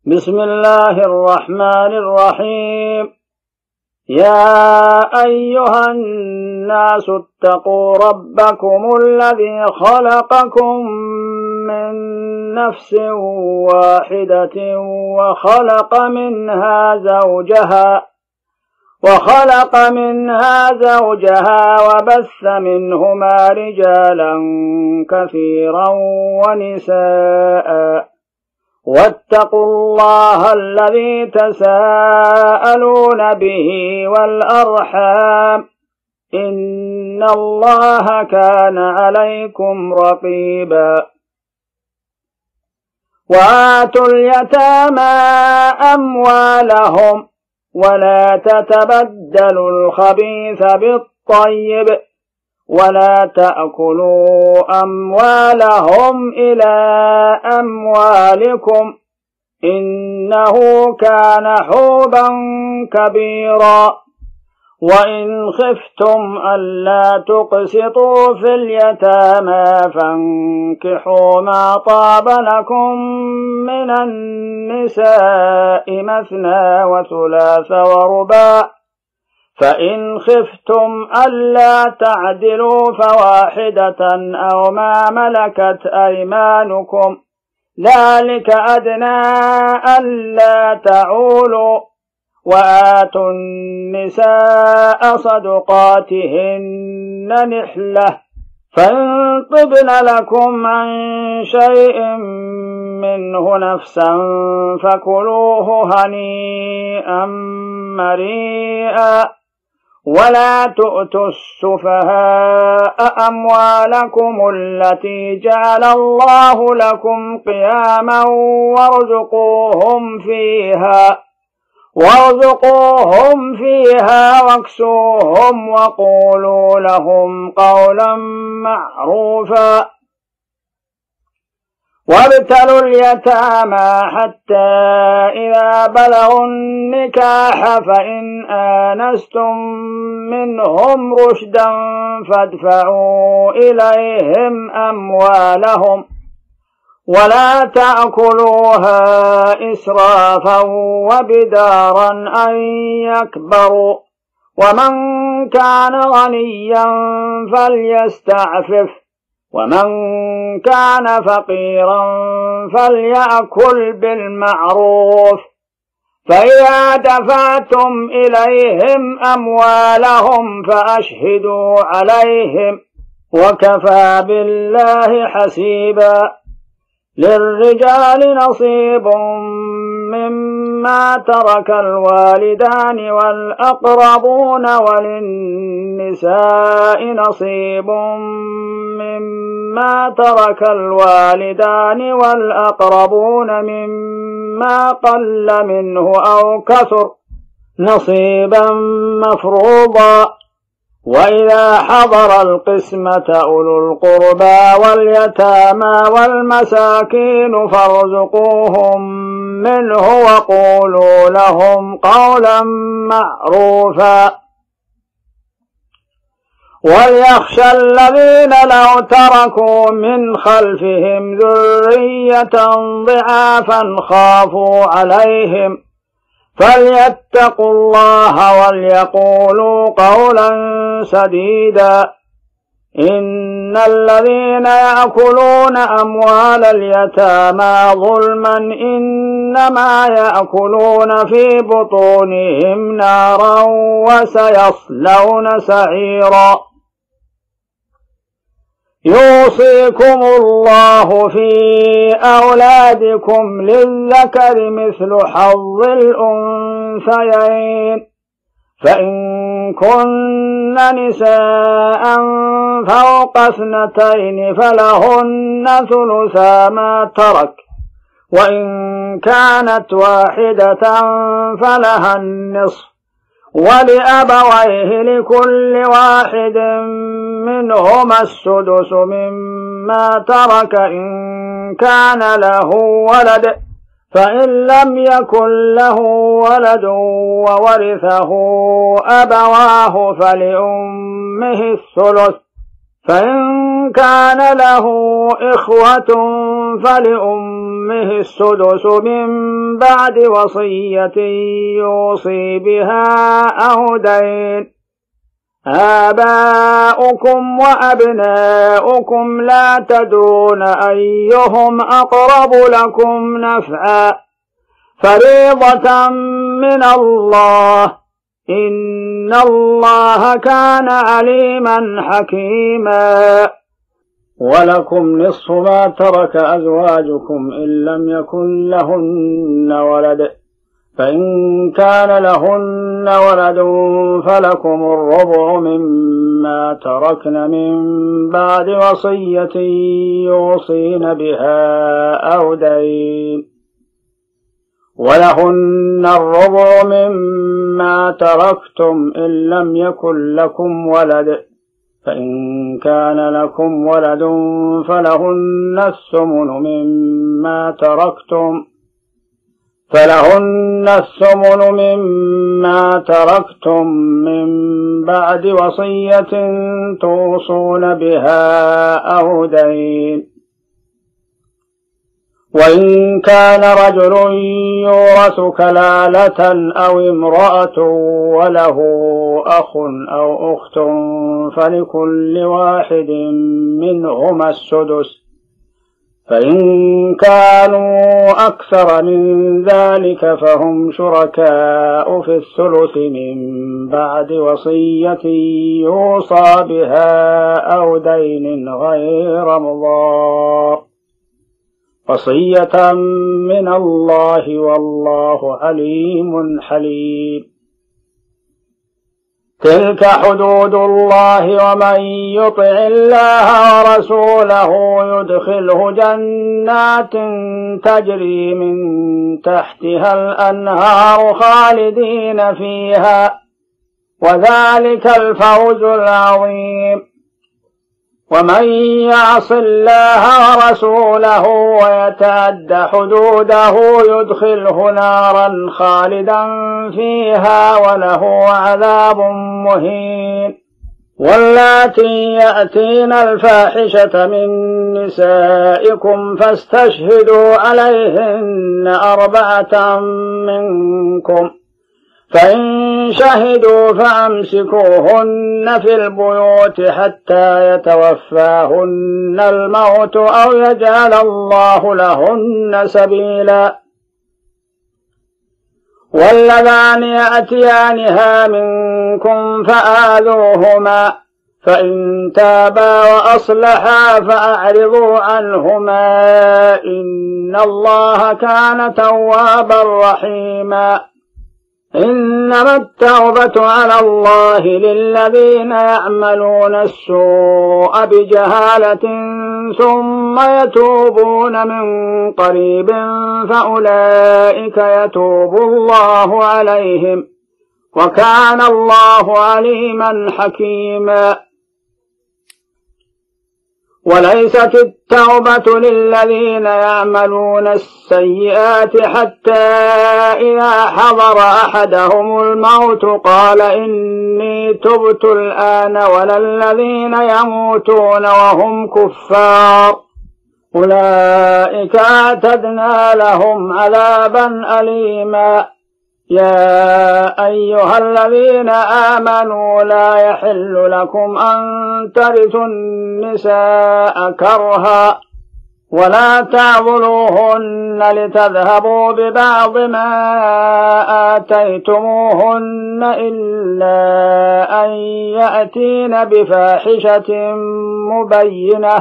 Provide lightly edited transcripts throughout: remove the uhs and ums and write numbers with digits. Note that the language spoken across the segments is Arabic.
بسم الله الرحمن الرحيم. يا أيها الناس اتقوا ربكم الذي خلقكم من نفس واحدة وخلق منها زوجها وبث منهما رجالا كثيرا ونساء واتقوا الله الذي تساءلون به والأرحام إن الله كان عليكم رقيبا. وآتوا اليتامى أموالهم ولا تتبدلوا الخبيث بالطيب ولا تأكلوا أموالهم إلى أموالكم إنه كان حوبا كبيرا. وإن خفتم ألا تقسطوا في اليتامى فانكحوا ما طاب لكم من النساء مثنى وثلاث ورباع، فإن خفتم ألا تعدلوا فواحدة أو ما ملكت أيمانكم ذلك أدنى ألا تعولوا. وآتوا النساء صدقاتهن نحلة، فإن طبن لكم عن شيء منه نفسا فكلوه هنيئا مريئا. ولا تؤتوا السفهاء أموالكم التي جعل الله لكم قياما وارزقوهم فيها واكسوهم وقولوا لهم قولا معروفا. وابتلوا اليتامى حتى إذا بلغوا النكاح فإن آنستم منهم رشدا فادفعوا إليهم أموالهم ولا تأكلوها إسرافا وبدارا أن يكبروا. ومن كان غنيا فليستعفف ومن كان فقيرا فليأكل بالمعروف. فإذا دفعتم إليهم أموالهم فأشهدوا عليهم وكفى بالله حسيبا. للرجال نصيب مما ترك الوالدان والأقربون وللنساء نصيب مما ترك الوالدان والأقربون مما قل منه أو كثر نصيبا مفروضا. وإذا حضر القسمة أولو القربى واليتامى والمساكين فارزقوهم منه وقولوا لهم قولا معروفا. وليخشى الذين لو تركوا من خلفهم ذرية ضعافا خافوا عليهم فليتقوا الله وليقولوا قولا سديدا. إن الذين يأكلون أموال اليتامى ظلما إنما يأكلون في بطونهم نارا وسيصلون سعيرا. يوصيكم الله في أولادكم للذكر مثل حظ الأنثيين، فإن كن نساء فوق 2 فلهن ثلثا ما ترك، وإن كانت واحدة فلها النصف، ولأبويه لكل واحد منهما السدس مما ترك إن كان له ولد، فإن لم يكن له ولد وورثه أبواه فلأمه الثلث، فإن كان له إخوة فلأمه لأمه السدس من بعد وصية يوصي بها أو دين. آباؤكم وأبناؤكم لا تدرون أيهم أقرب لكم نفعا فريضة من الله إن الله كان عليما حكيما. ولكم نصف ما ترك أزواجكم إن لم يكن لهن ولد فإن كان لهن ولد فلكم الربع مما تركن من بعد وصية يوصين بها أو دين. ولهن الربع مما تركتم إن لم يكن لكم ولد فإن كان لكم ولد فلهن الثمن مما تركتم من بعد وصية توصون بها أو دين. وإن كان رجل يورث كلالة أو امرأة وله أخ أو أخت فلكل واحد منهما السدس فإن كانوا أكثر من ذلك فهم شركاء في الثلث من بعد وصية يوصى بها أو دين غير مضار وصية من الله والله عليم حليم. تلك حدود الله ومن يطع الله ورسوله يدخله جنات تجري من تحتها الأنهار خالدين فيها وذلك الفوز العظيم. ومن يعص الله ورسوله ويتعد حدوده يدخله نارا خالدا فيها وله عذاب مهين. واللاتي يأتين الفاحشة من نسائكم فاستشهدوا عليهن 4 منكم فإن شهدوا فأمسكوهن في البيوت حتى يتوفاهن الموت أو يجعل الله لهن سبيلا. واللذان يأتيانها منكم فآذوهما فإن تابا وأصلحا فأعرضوا عنهما إن الله كان توابا رحيما. إنما التوبة على الله للذين يعملون السوء بجهالة ثم يتوبون من قريب فأولئك يتوب الله عليهم وكان الله عليما حكيما. وليست التوبة للذين يعملون السيئات حتى إذا حضر أحدهم الموت قال إني تبت الآن ولا الذين يموتون وهم كفار أولئك أعتدنا لهم عذابا أليما. يا أيها الذين آمنوا لا يحل لكم أن ترثوا النساء كرها ولا تعضلوهن لتذهبوا ببعض ما آتيتموهن إلا أن يأتين بفاحشة مبينة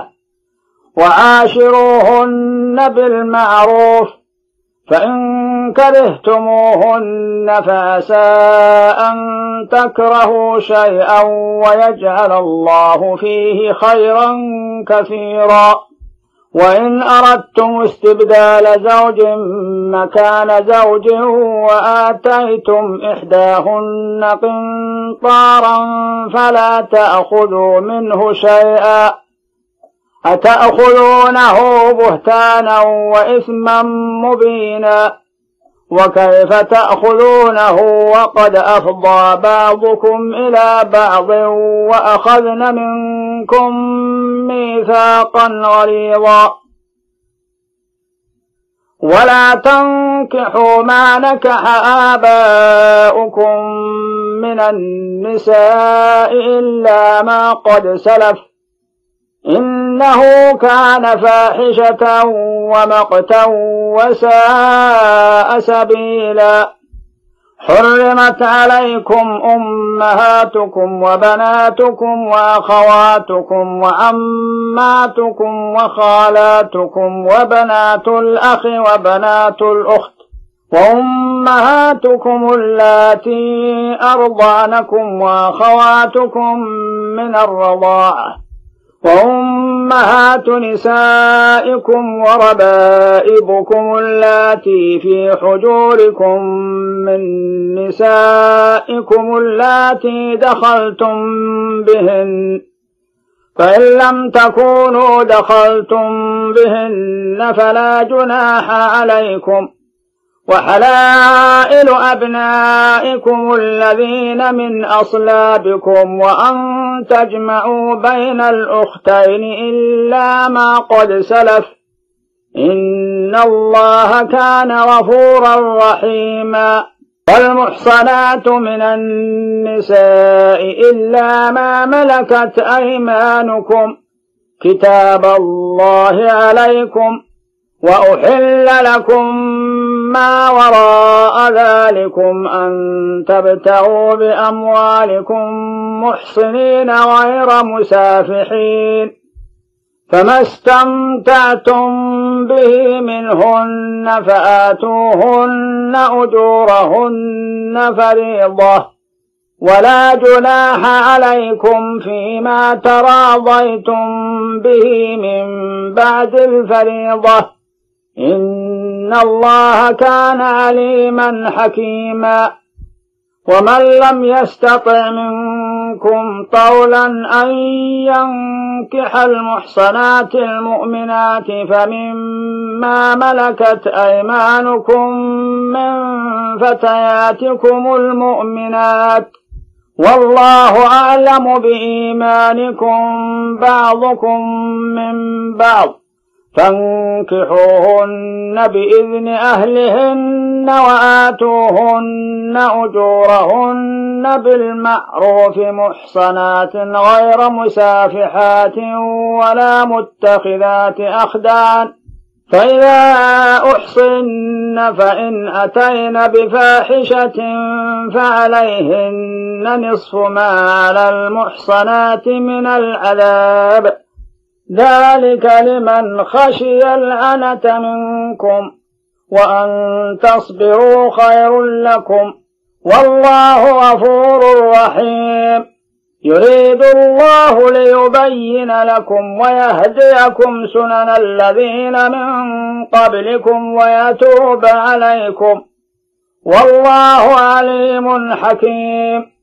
وعاشروهن بالمعروف فإن كرهتموهن فعسى أن تكرهوا شيئا ويجعل الله فيه خيرا كثيرا. وإن أردتم استبدال زوج مكان زوج وآتيتم إحداهن قنطارا فلا تأخذوا منه شيئا أتأخذونه بهتانا وإثما مبينا وكيف تأخذونه وقد أفضى بعضكم إلى بعض وأخذن منكم ميثاقا غليظا. ولا تنكحوا ما نكح آباؤكم من النساء إلا ما قد سلف إنه كان فاحشة ومقتا وساء سبيلا. حرمت عليكم أمهاتكم وبناتكم وأخواتكم وعماتكم وخالاتكم وبنات الأخ وبنات الأخت وأمهاتكم اللاتي أرضعنكم وأخواتكم من الرضاعة وأمهات نسائكم وربائبكم اللاتي في حجوركم من نسائكم اللاتي دخلتم بهن فإن لم تكونوا دخلتم بهن فلا جناح عليكم وحلائل أبنائكم الذين من أصلابكم وأن تجمعوا بين الأختين إلا ما قد سلف إن الله كان غفورا رحيما. والمحصنات من النساء إلا ما ملكت أيمانكم كتاب الله عليكم وأحل لكم ما وراء ذلكم أن تبتغوا بأموالكم محصنين غير مسافحين فما استمتعتم به منهن فآتوهن أجورهن فريضة ولا جناح عليكم فيما تراضيتم به من بعد الفريضة إن الله كان عليما حكيما. ومن لم يستطع منكم طولا أن ينكح المحصنات المؤمنات فمما ملكت أيمانكم من فتياتكم المؤمنات والله أعلم بإيمانكم بعضكم من بعض فانكحوهن بإذن أهلهن وآتوهن أجورهن بالمعروف محصنات غير مسافحات ولا متخذات أخدان فإذا أحصن فإن أتين بفاحشة فعليهن نصف ما على المحصنات من العذاب ذلك لمن خشي العنة منكم وأن تصبروا خير لكم والله غفور رحيم. يريد الله ليبين لكم ويهديكم سنن الذين من قبلكم ويتوب عليكم والله عليم حكيم.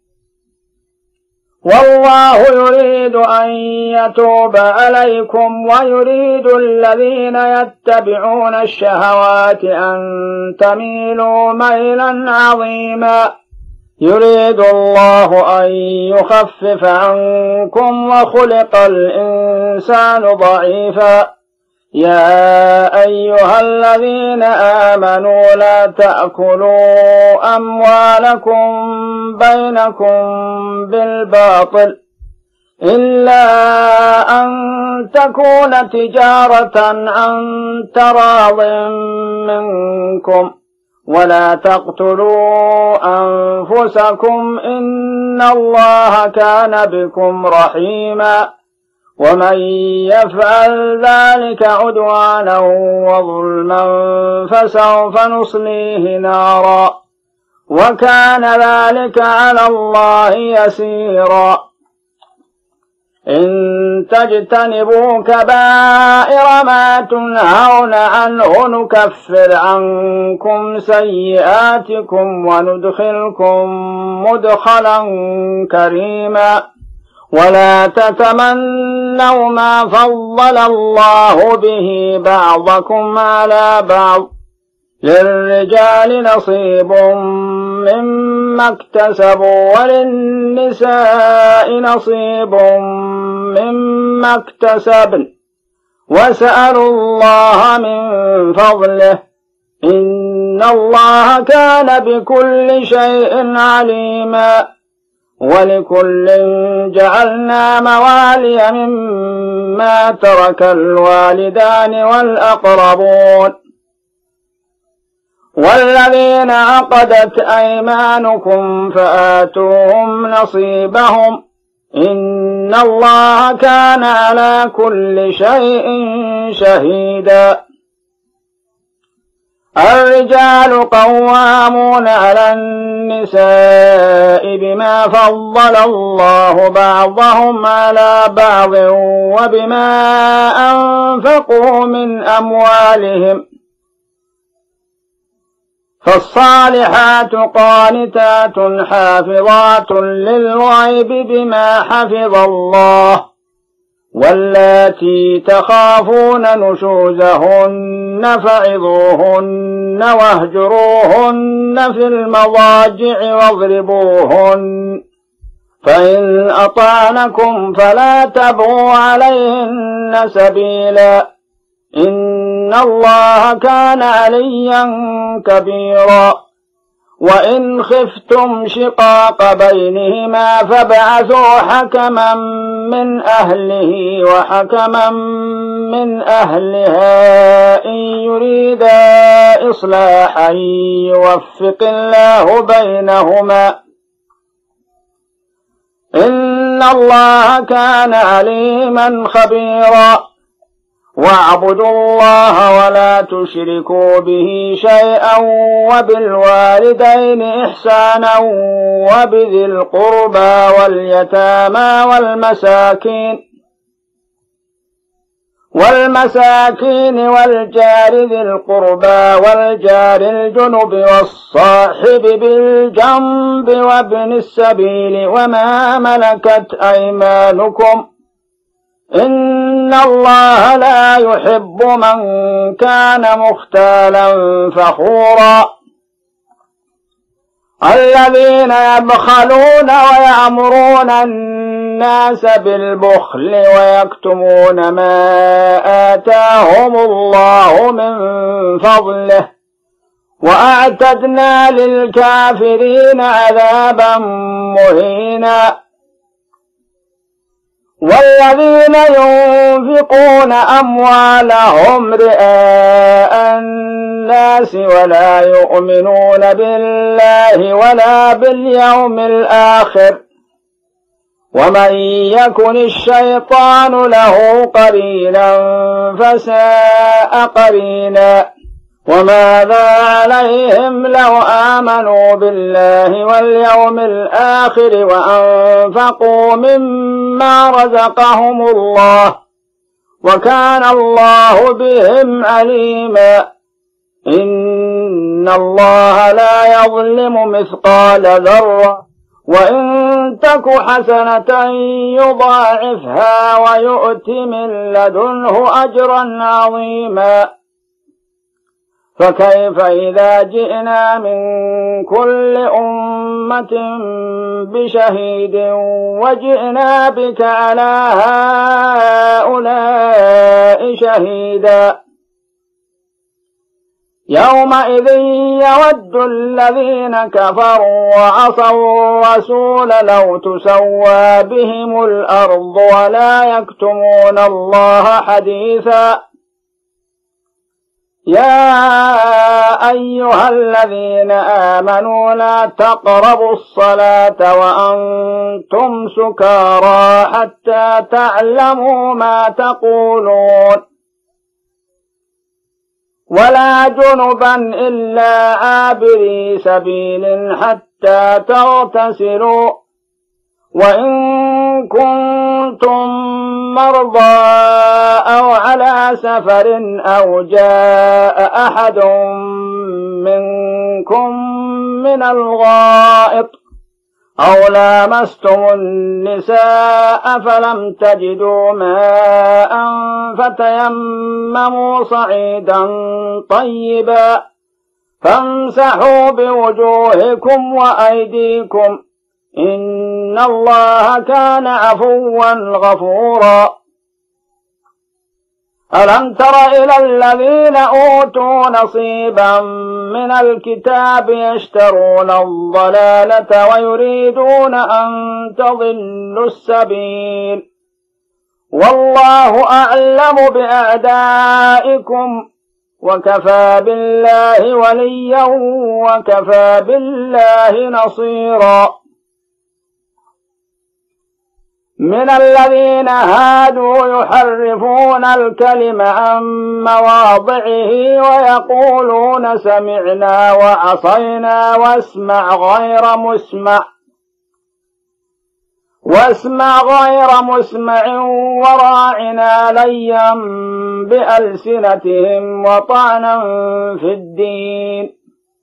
والله يريد أن يتوب عليكم ويريد الذين يتبعون الشهوات أن تميلوا ميلا عظيما. يريد الله أن يخفف عنكم وخلق الإنسان ضعيفا. يا أيها الذين آمنوا لا تأكلوا أموالكم بينكم بالباطل إلا أن تكون تجارة عن تراض منكم ولا تقتلوا أنفسكم إن الله كان بكم رحيما. ومن يفعل ذلك عدوانا وظلما فسوف نصليه نارا وكان ذلك على الله يسيرا. إن تجتنبوا كبائر ما تنهون عنه نكفر عنكم سيئاتكم وندخلكم مدخلا كريما. ولا تتمنوا ما فضل الله به بعضكم على بعض للرجال نصيب مما اكتسبوا وللنساء نصيب مما اكتسبن واسألوا الله من فضله إن الله كان بكل شيء عليما ولكل جعلنا موالي مما ترك الوالدان والأقربون والذين عقدت أيمانكم فآتوهم نصيبهم إن الله كان على كل شيء شهيدا الرجال قوامون على النساء بما فضل الله بعضهم على بعض وبما أنفقوا من أموالهم فالصالحات قانتات حافظات للغيب بما حفظ الله واللاتي تخافون نشوزهن فعظوهن واهجروهن في المضاجع واضربوهن فإن أطعنكم فلا تبغوا عليهن سبيلا إن الله كان عليا كبيرا وإن خفتم شقاق بينهما فابعثوا حكما من أهله وحكما من أهلها إن يريدا إصلاحا يوفق الله بينهما إن الله كان عليما خبيرا واعبدوا الله ولا تشركوا به شيئا وبالوالدين إحسانا وبذي القربى واليتامى والمساكين والجار ذي القربى والجار الجنب والصاحب بالجنب وابن السبيل وما ملكت أيمانكم إن الله لا يحب من كان مختالا فخورا الذين يبخلون ويأمرون الناس بالبخل ويكتمون ما آتاهم الله من فضله وأعتدنا للكافرين عذابا مهينا والذين ينفقون أموالهم رئاء الناس ولا يؤمنون بالله ولا باليوم الآخر ومن يكن الشيطان له قرينا فساء قرينا وماذا عليهم لو آمنوا بالله واليوم الآخر وأنفقوا مما رزقهم الله وكان الله بهم عليما إن الله لا يظلم مثقال ذرة وإن تك حسنة يضاعفها ويؤت من لدنه أجرا عظيما فكيف إذا جئنا من كل أمة بشهيد وجئنا بك على هؤلاء شهيدا يومئذ يود الذين كفروا وعصوا الرسول لو تسوى بهم الأرض ولا يكتمون الله حديثا يا أيها الذين آمنوا لا تقربوا الصلاة وأنتم سكارى حتى تعلموا ما تقولون ولا جنبا إلا عابري سبيل حتى تغتسلوا وإن كنتم مرضى أو على سفر أو جاء أحد منكم من الغائط أو لامستم النساء فلم تجدوا ماء فتيمموا صعيدا طيبا فامسحوا بوجوهكم وأيديكم إن الله كان عفوا غفورا ألم تر إلى الذين أوتوا نصيبا من الكتاب يشترون الضلالة ويريدون أن تضلوا السبيل والله أعلم بأعدائكم وكفى بالله وليا وكفى بالله نصيرا من الذين هادوا يحرفون الكلم عن مواضعه ويقولون سمعنا وعصينا واسمع غير مسمع وراعنا ليا بألسنتهم وطعنا في الدين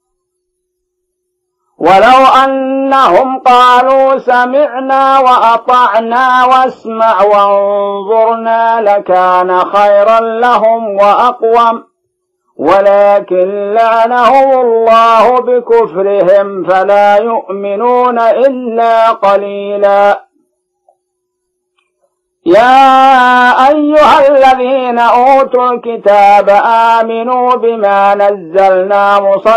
ولو أنهم قالوا سمعنا وأطعنا واسمع وانظرنا لكان خيرا لهم وأقوم ولكن لعنهم الله بكفرهم فلا يؤمنون إلا قليلا يا أيها الذين أوتوا الكتاب آمنوا بما نزلنا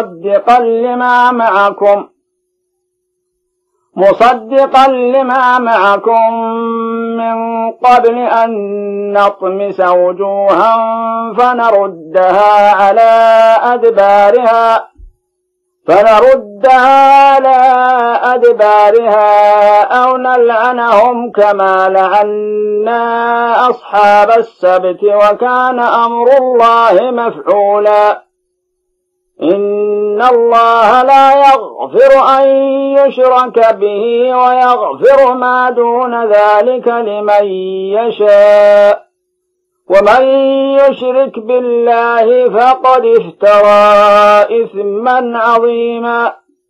مصدقا لما معكم من قبل أن نطمس وجوها فنردها على أدبارها أو نلعنهم كما لعنا أصحاب السبت وكان أمر الله مفعولا إن الله لا يغفر أن يشرك به ويغفر ما دون ذلك لمن يشاء ومن يشرك بالله فقد افترى إثما عظيما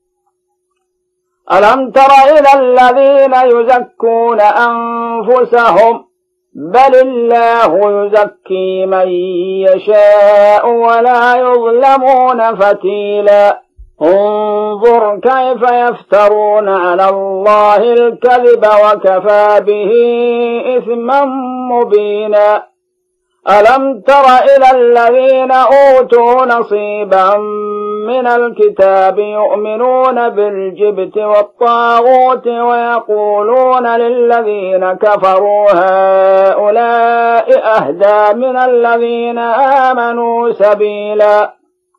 ألم تر إلى الذين يزكون أنفسهم بل الله يزكي من يشاء ولا يظلمون فتيلا انظر كيف يفترون على الله الكذب وكفى به إثما مبينا ألم تر إلى الذين أوتوا نصيبا من الكتاب يؤمنون بالجبت والطاغوت ويقولون للذين كفروا هؤلاء أهدى من الذين آمنوا سبيلا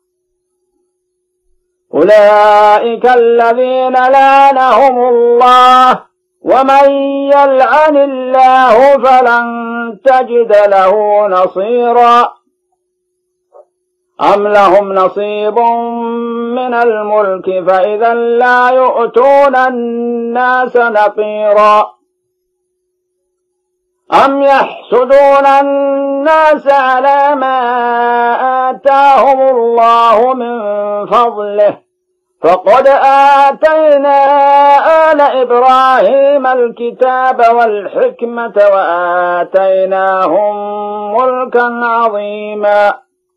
أولئك الذين لعنهم الله ومن يلعن الله فلن تجد له نصيرا أم لهم نصيب من الملك فإذا لا يؤتون الناس نقيرا أم يحسدون الناس على ما آتاهم الله من فضله فقد آتينا آل إبراهيم الكتاب والحكمة وآتيناهم ملكا عظيما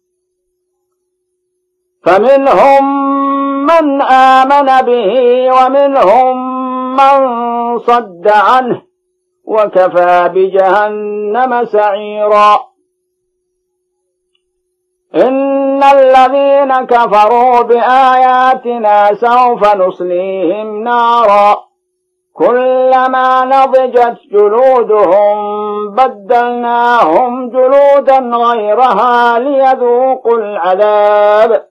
فمنهم من آمن به ومنهم من صد عنه وكفى بجهنم سعيرا إن الذين كفروا بآياتنا سوف نصليهم نارا كلما نضجت جلودهم بدلناهم جلودا غيرها ليذوقوا العذاب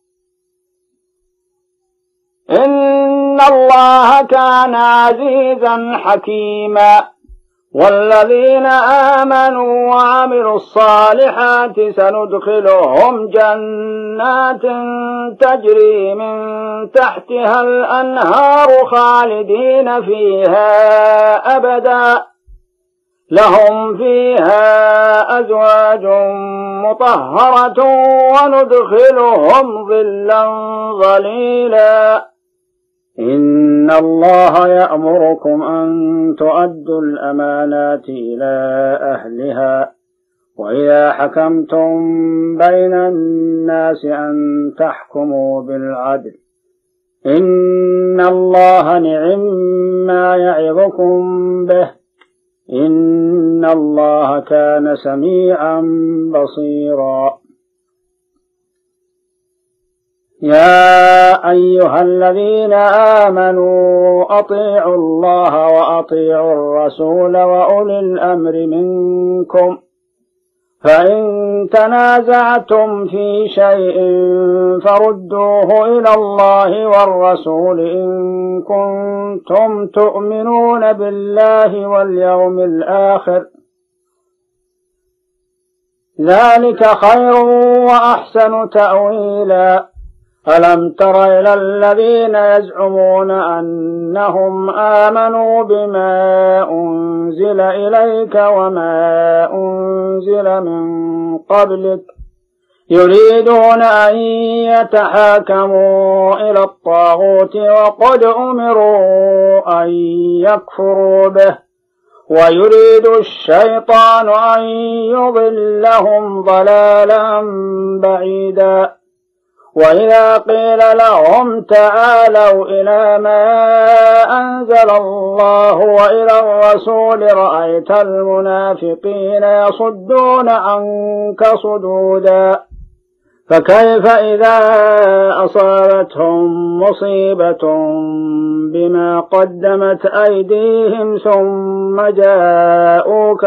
إن الله كان عزيزا حكيما والذين آمنوا وعملوا الصالحات سندخلهم جنات تجري من تحتها الأنهار خالدين فيها أبدا لهم فيها أزواج مطهرة وندخلهم ظلا ظليلا إن الله يأمركم أن تؤدوا الأمانات إلى أهلها وإذا حكمتم بين الناس أن تحكموا بالعدل إن الله نعم ما يعظكم به إن الله كان سميعا بصيرا. يا أيها الذين آمنوا أطيعوا الله وأطيعوا الرسول وأولي الأمر منكم، فإن تنازعتم في شيء فردوه إلى الله والرسول إن كنتم تؤمنون بالله واليوم الآخر، ذلك خير وأحسن تأويلا. ألم تر إلى الذين يزعمون أنهم آمنوا بما أنزل إليك وما أنزل من قبلك يريدون أن يتحاكموا إلى الطاغوت وقد أمروا أن يكفروا به ويريد الشيطان أن يضلهم ضلالا بعيدا. وإذا قيل لهم تعالوا إلى ما أنزل الله وإلى الرسول رأيت المنافقين يصدون عنك صدودا. فكيف إذا أصابتهم مصيبة بما قدمت أيديهم ثم جاءوك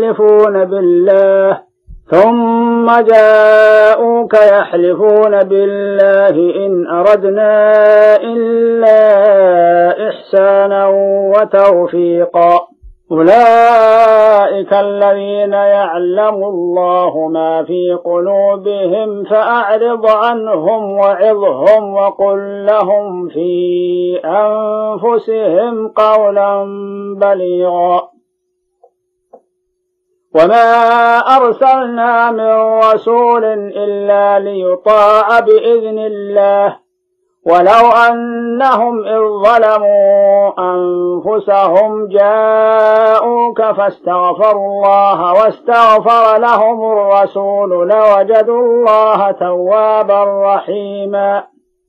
يحلفون بالله إن أردنا إلا إحسانا وتوفيقا. أولئك الذين يعلم الله ما في قلوبهم فأعرض عنهم وعظهم وقل لهم في أنفسهم قولا بليغا. وما أرسلنا من رسول إلا ليطاع بإذن الله ولو أنهم إذ ظلموا أنفسهم جاءوك فاستغفروا الله واستغفر لهم الرسول لوجدوا الله توابا رحيما.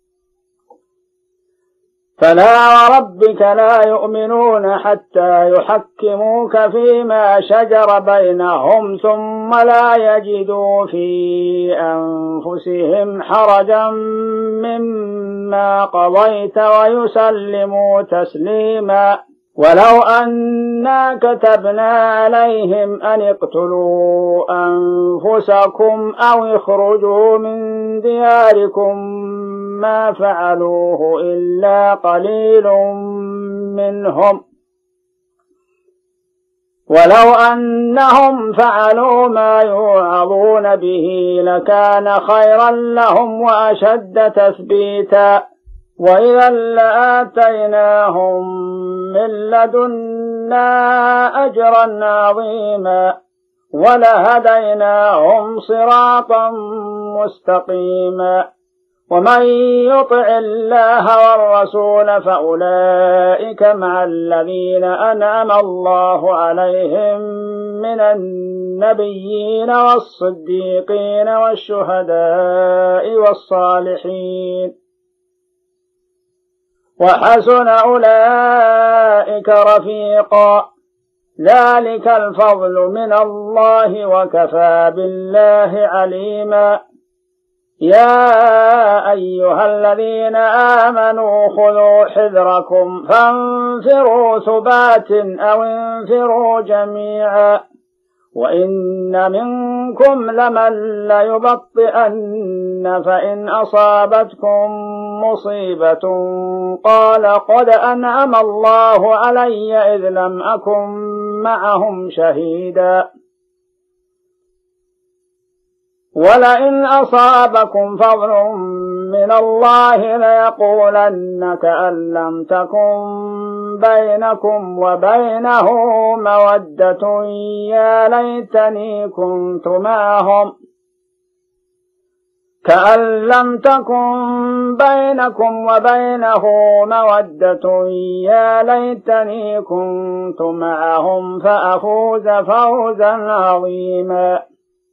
فلا وربك لا يؤمنون حتى يحكموك فيما شجر بينهم ثم لا يجدوا في أنفسهم حرجا مما قضيت ويسلموا تسليما. ولو أنا كتبنا عليهم أن اقتلوا أنفسكم أو اخرجوا من دياركم ما فعلوه إلا قليل منهم، ولو أنهم فعلوا ما يوعظون به لكان خيرا لهم وأشد تثبيتا. وإذا لآتيناهم من لدنا أجرا عظيما ولهديناهم صراطا مستقيما. ومن يطع الله والرسول فأولئك مع الذين أنعم الله عليهم من النبيين والصديقين والشهداء والصالحين وحسن أولئك رفيقا. ذلك الفضل من الله وكفى بالله عليما. يا أيها الذين آمنوا خذوا حذركم فانفروا ثبات أو انفروا جميعا وإن منكم لمن ليبطئن فإن أصابتكم مصيبة قال قد أنعم الله علي إذ لم أكن معهم شهيدا ولئن أصابكم فضل من الله ليقولن كأن لم تكن بينكم وبينه مودة يا ليتني كنت معهم كأن لم تكن بينكم وبينه مودة يا ليتني كنت معهم فأفوز فوزا عظيما.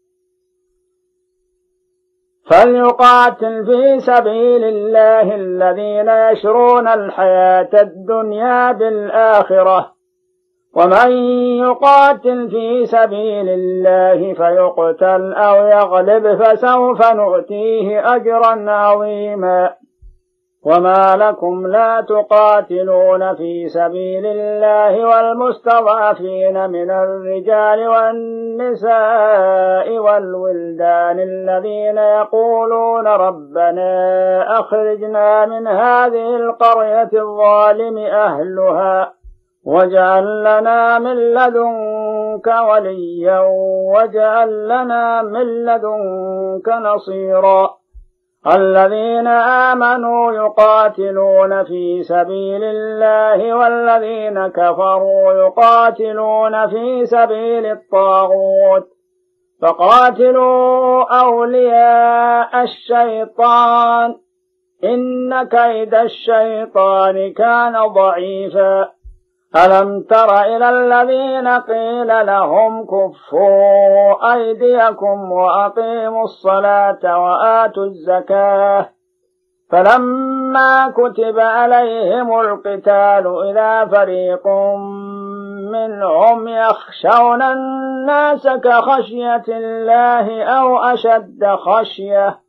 فليقاتل في سبيل الله الذين يشرون الحياة الدنيا بالآخرة ومن يقاتل في سبيل الله فيقتل أو يغلب فسوف نؤتيه أجرا عظيما. وما لكم لا تقاتلون في سبيل الله والمستضعفين من الرجال والنساء والولدان الذين يقولون ربنا أخرجنا من هذه القرية الظالم أهلها واجعل لنا من لدنك وليا واجعل لنا من لدنك نصيرا. الذين آمنوا يقاتلون في سبيل الله والذين كفروا يقاتلون في سبيل الطاغوت فقاتلوا أولياء الشيطان إن كيد الشيطان كان ضعيفا. ألم تر إلى الذين قيل لهم كفوا أيديكم وأقيموا الصلاة وآتوا الزكاة فلما كتب عليهم القتال إذا فريق منهم يخشون الناس كخشية الله أو أشد خشية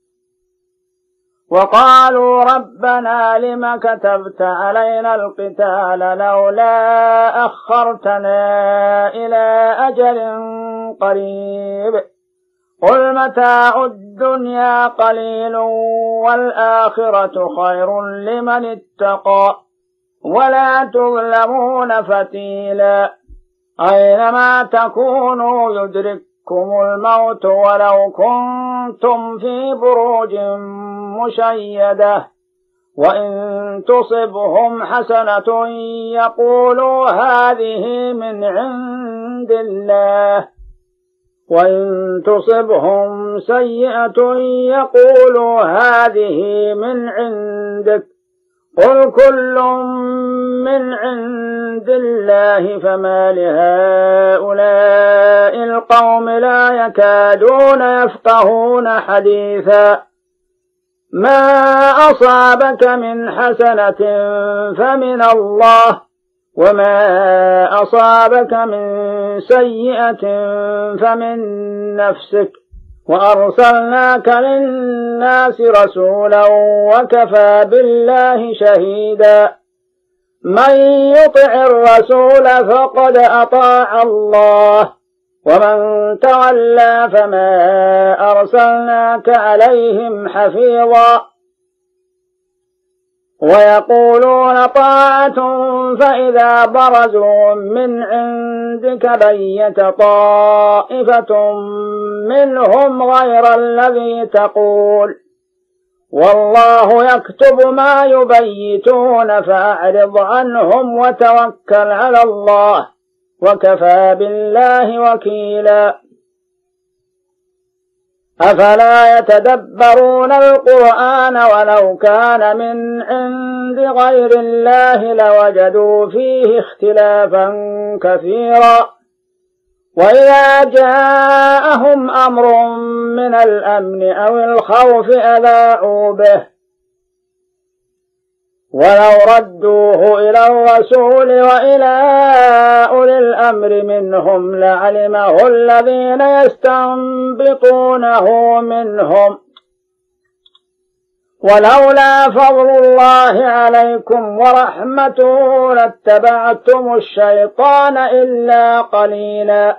وقالوا ربنا لم كتبت علينا القتال لولا أخرتنا إلى أجل قريب قل متاع الدنيا قليل والآخرة خير لمن اتقى ولا تظلمون فتيلا. أينما تكونوا يدرككم الموت ولو كنتم في بروج مشيدة وإن تصبهم حسنة يقولوا هذه من عند الله وإن تصبهم سيئة يقولوا هذه من عندك قل كل من عند الله فما لهؤلاء القوم لا يكادون يفقهون حديثا. ما أصابك من حسنة فمن الله وما أصابك من سيئة فمن نفسك وأرسلناك للناس رسولا وكفى بالله شهيدا. من يطع الرسول فقد أطاع الله ومن تولى فما أرسلناك عليهم حفيظا. ويقولون طاعة فإذا برزوا من عندك بيت طائفة منهم غير الذي تقول والله يكتب ما يبيتون فأعرض عنهم وتوكل على الله وكفى بالله وكيلا. أفلا يتدبرون القرآن ولو كان من عند غير الله لوجدوا فيه اختلافا كثيرا. وإذا جاءهم أمر من الأمن أو الخوف أذاعوا به ولو ردوه إلى الرسول وإلى أولي الأمر منهم لعلمه الذين يستنبطونه منهم ولولا فضل الله عليكم ورحمته لاتبعتم الشيطان إلا قليلا.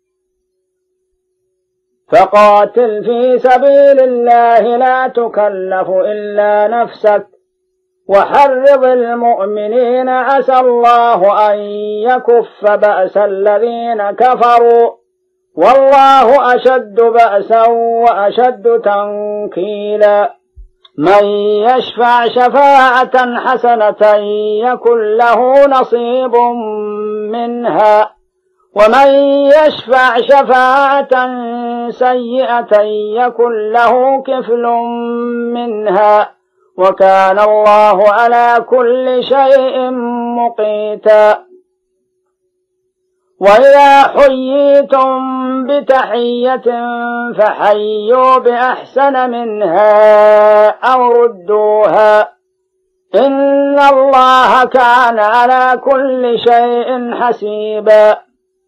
فقاتل في سبيل الله لا تكلف إلا نفسك وحرض المؤمنين عسى الله أن يكف بأس الذين كفروا والله أشد بأسا وأشد تنكيلا. من يشفع شفاعة حسنة يكن له نصيب منها ومن يشفع شفاعة سيئة يكن له كفل منها وكان الله على كل شيء مقيتا. وإذا حييتم بتحية فحيوا بأحسن منها أو ردوها إن إن الله كان على كل شيء حسيبا.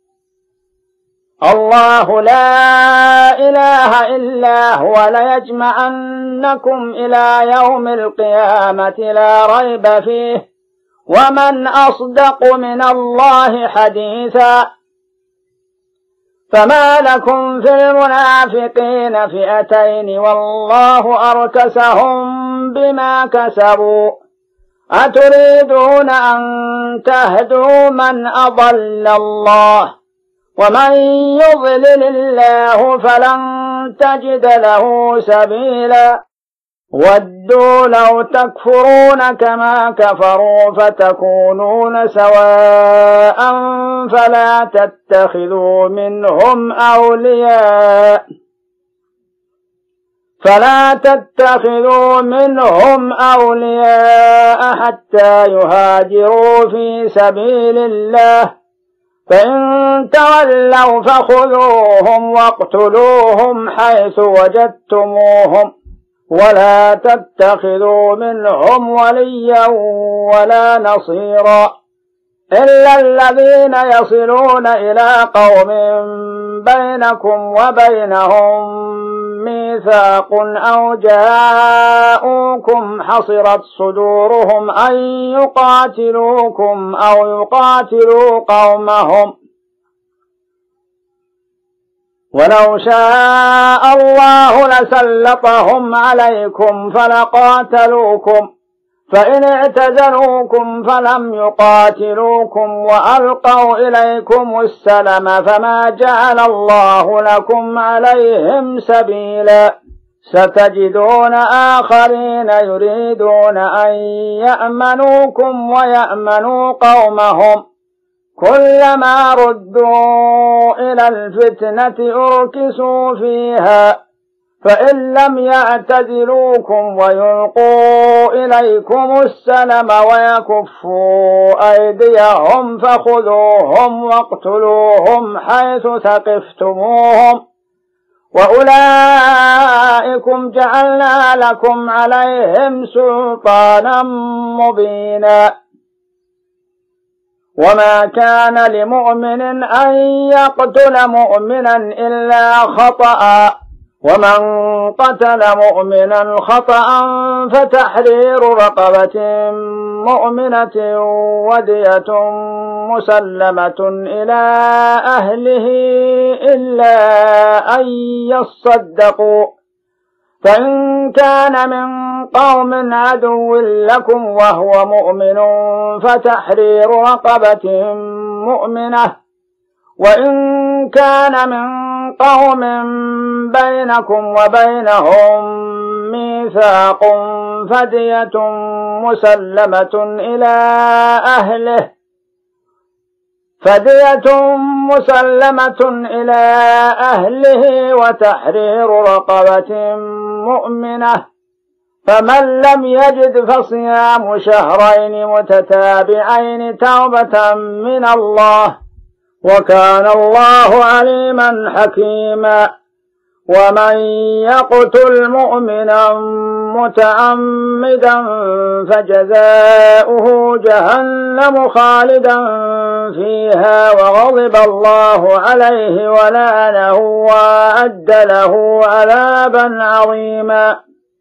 الله لا إله إلا هو ليجمعنكم إلى يوم القيامة لا ريب فيه ومن أصدق من الله حديثا. فما لكم في المنافقين فئتين والله أركسهم بما كسبوا أتريدون أن تهدوا من أضل الله ومن يضلل الله فلن تجد له سبيلا. ودوا لو تكفرون كما كفروا فتكونون سواء فلا تتخذوا منهم أولياء حتى يهاجروا في سبيل الله فإن تولوا فخذوهم واقتلوهم حيث وجدتموهم ولا تتخذوا منهم وليا ولا نصيرا إلا الذين يصلون إلى قوم بينكم وبينهم ميثاق أو جاءوكم حصرت صدورهم أن يقاتلوكم أو يقاتلوا قومهم ولو شاء الله لسلطهم عليكم فلقاتلوكم فإن اعتزلوكم فلم يقاتلوكم وألقوا إليكم السلم فما جعل الله لكم عليهم سبيلا. ستجدون آخرين يريدون أن يأمنوكم ويأمنوا قومهم كلما ردوا إلى الفتنة أركسوا فيها فإن لم يعتزلوكم ويلقوا إليكم السلم ويكفوا أيديهم فخذوهم واقتلوهم حيث ثقفتموهم وأولئكم جعلنا لكم عليهم سلطانا مبينا. وما كان لمؤمن أن يقتل مؤمنا إلا خطأ ومن قتل مؤمنا خطأ فتحرير رقبة مؤمنة ودية مسلمة إلى أهله إلا أن يصدقوا فإن كان من قوم عدو لكم وهو مؤمن فتحرير رقبة مؤمنة وإن كان من قوم بينكم وبينهم ميثاق فدية مسلمة إلى أهله وتحرير رقبة مؤمنة فمن لم يجد فصيام شهرين متتابعين توبة من الله وكان الله عليما حكيما. ومن يقتل مؤمنا متعمدا فجزاؤه جهنم خالدا فيها وغضب الله عليه ولعنه وأعد له عذابا عظيما.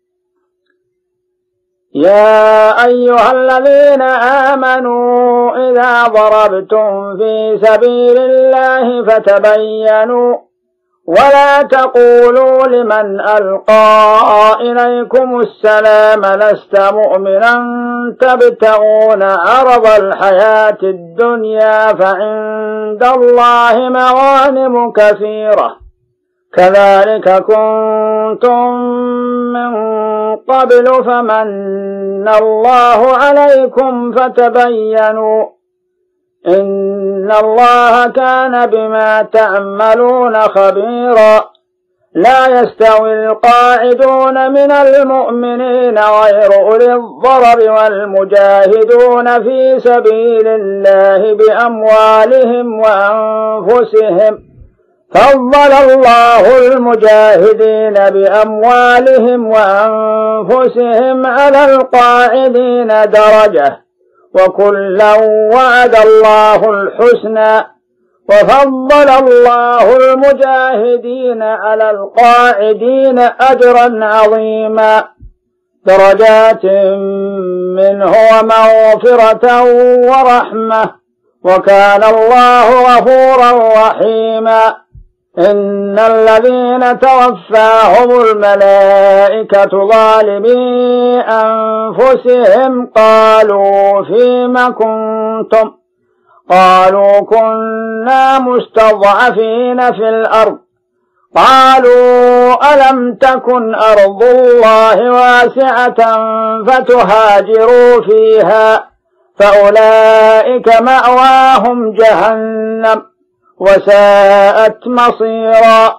يا أيها الذين آمنوا إذا ضربتم في سبيل الله فتبينوا ولا تقولوا لمن ألقى إليكم السلام لست مؤمنا تبتغون عرض الحياة الدنيا فعند الله مغانم كثيرة كذلك كنتم من قبل فمن الله عليكم فتبينوا إن الله كان بما تعملون خبيرا. لا يستوي القاعدون من المؤمنين غير أولي الضرر والمجاهدون في سبيل الله بأموالهم وأنفسهم فضل الله المجاهدين بأموالهم وأنفسهم على القاعدين درجة، وكلا وعد الله الحسنى. وفضل الله المجاهدين على القاعدين أجرا عظيما، درجات منه ومغفرة ورحمة، وكان الله غفورا رحيما. إن الذين توفاهم الملائكة ظالمي أنفسهم قالوا فيم كنتم؟ قالوا كنا مستضعفين في الأرض. قالوا ألم تكن أرض الله واسعة فتهاجروا فيها، فأولئك مأواهم جهنم وساءت مصيرا.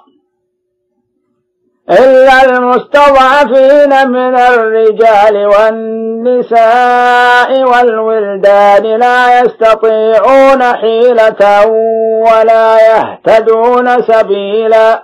إلا المستضعفين من الرجال والنساء والولدان لا يستطيعون حيلة ولا يهتدون سبيلا،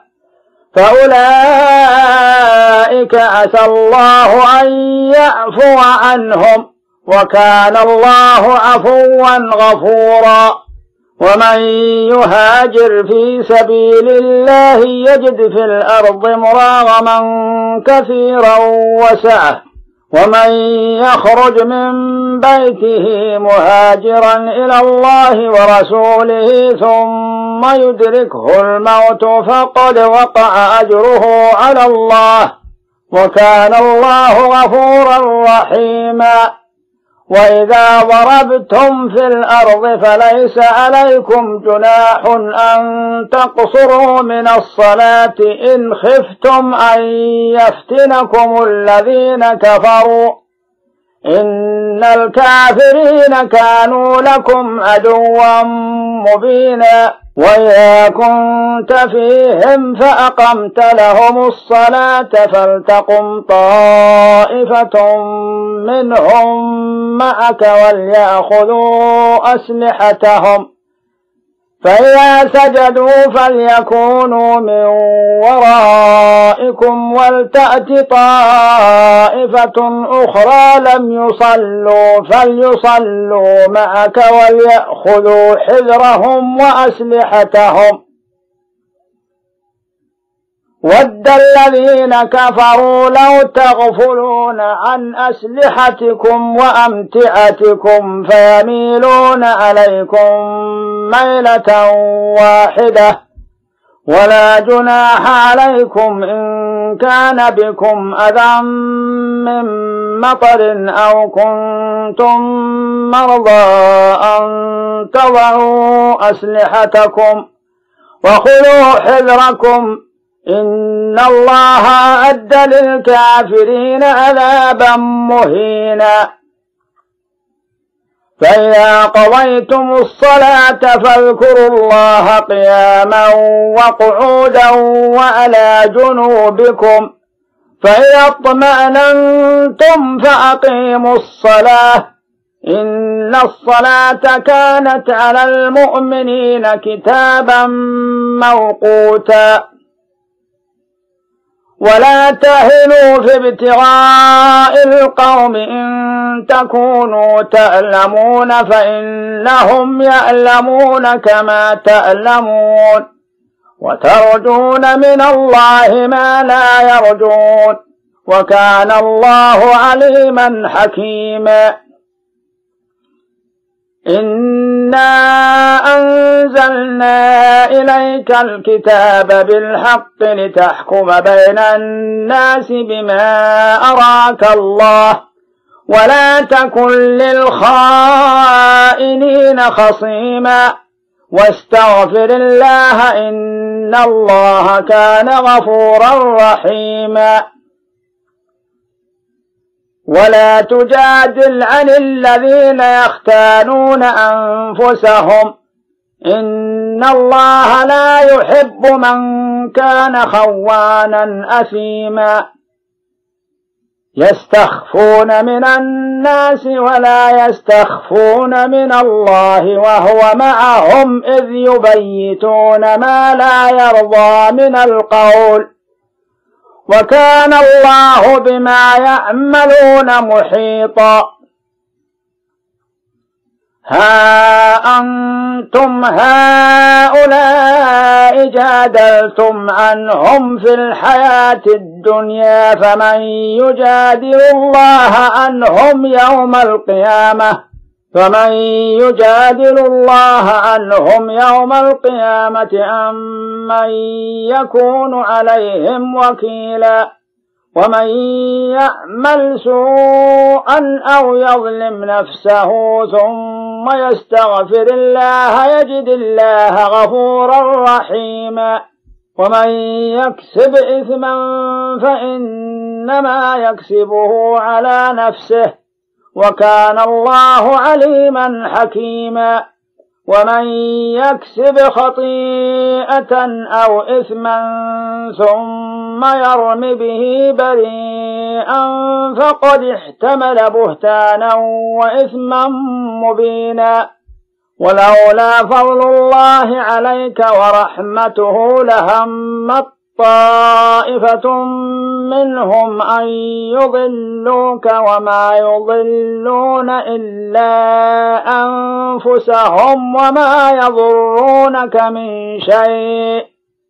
فأولئك عسى الله أن يعفو عنهم، وكان الله عفوا غفورا. ومن يهاجر في سبيل الله يجد في الأرض مراغما كثيرا وسعة، ومن يخرج من بيته مهاجرا إلى الله ورسوله ثم يدركه الموت فقد وقع أجره على الله، وكان الله غفورا رحيما. وإذا ضربتم في الأرض فليس عليكم جناح أن تقصروا من الصلاة إن خفتم أن يفتنكم الذين كفروا، إن الكافرين كانوا لكم عدوا مبينا. وإذا كنت فيهم فأقمت لهم الصلاة فلتقم طائفة منهم معك وليأخذوا أسلحتهم، فإذا سجدوا فليكونوا من ورائكم ولتأت طائفة أخرى لم يصلوا فليصلوا معك وليأخذوا حذرهم وأسلحتهم. ود الذين كفروا لو تغفلون عن أسلحتكم وأمتعتكم فيميلون عليكم ميلة واحدة، ولا جناح عليكم إن كان بكم أذى من مطر أو كنتم مرضى أن تضعوا أسلحتكم وخذوا حذركم، إن الله أعد للكافرين عذابا مهينا. فإذا قضيتم الصلاة فاذكروا الله قياما وقعودا وعلى جنوبكم، فإذا اطمأننتم فأقيموا الصلاة، إن الصلاة كانت على المؤمنين كتابا موقوتا. ولا تهنوا في ابتغاء القوم إن تكونوا تألمون فإنهم يألمون كما تألمون، وترجون من الله ما لا يرجون، وكان الله عليما حكيما. إنا أنزلنا إليك الكتاب بالحق لتحكم بين الناس بما أراك الله، ولا تكن للخائنين خصيما، واستغفر الله إن الله كان غفورا رحيما. ولا تجادل عن الذين يختانون أنفسهم، إن الله لا يحب من كان خوانا أثيما. يستخفون من الناس ولا يستخفون من الله وهو معهم إذ يبيتون ما لا يرضى من القول وكان الله بما يعملون محيطا. ها أنتم هؤلاء جادلتم عنهم في الحياة الدنيا فمن يجادل الله عنهم يوم القيامة أم من يكون عليهم وكيلا. ومن يعمل سوءا أو يظلم نفسه ثم يستغفر الله يجد الله غفورا رحيما. ومن يكسب إثما فإنما يكسبه على نفسه وكان الله عليما حكيما. ومن يكسب خطيئة أو إثما ثم يرم به بريئا فقد احتمل بهتانا وإثما مبينا. ولولا فضل الله عليك ورحمته لهمت طائفة منهم أن يضلوك وما يضلون إلا أنفسهم وما يضرونك من شيء.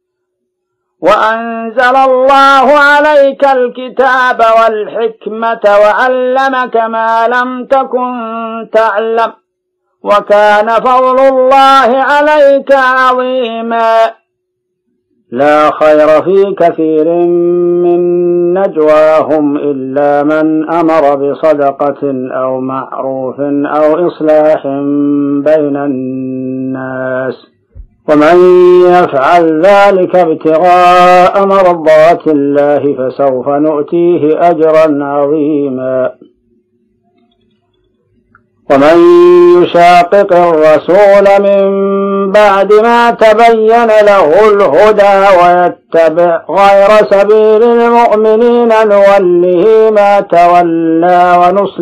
وأنزل الله عليك الكتاب والحكمة وعلمك ما لم تكن تعلم وكان فضل الله عليك عظيما. لا خير في كثير من نجواهم إلا من أمر بصدقة أو معروف أو إصلاح بين الناس ومن يفعل ذلك ابتغاء مرضات الله فسوف نؤتيه أجرا عظيما. ومن يشاقق الرسول من بعد ما تبين له الهدى ويتبع غير سبيل المؤمنين نوله ما تولى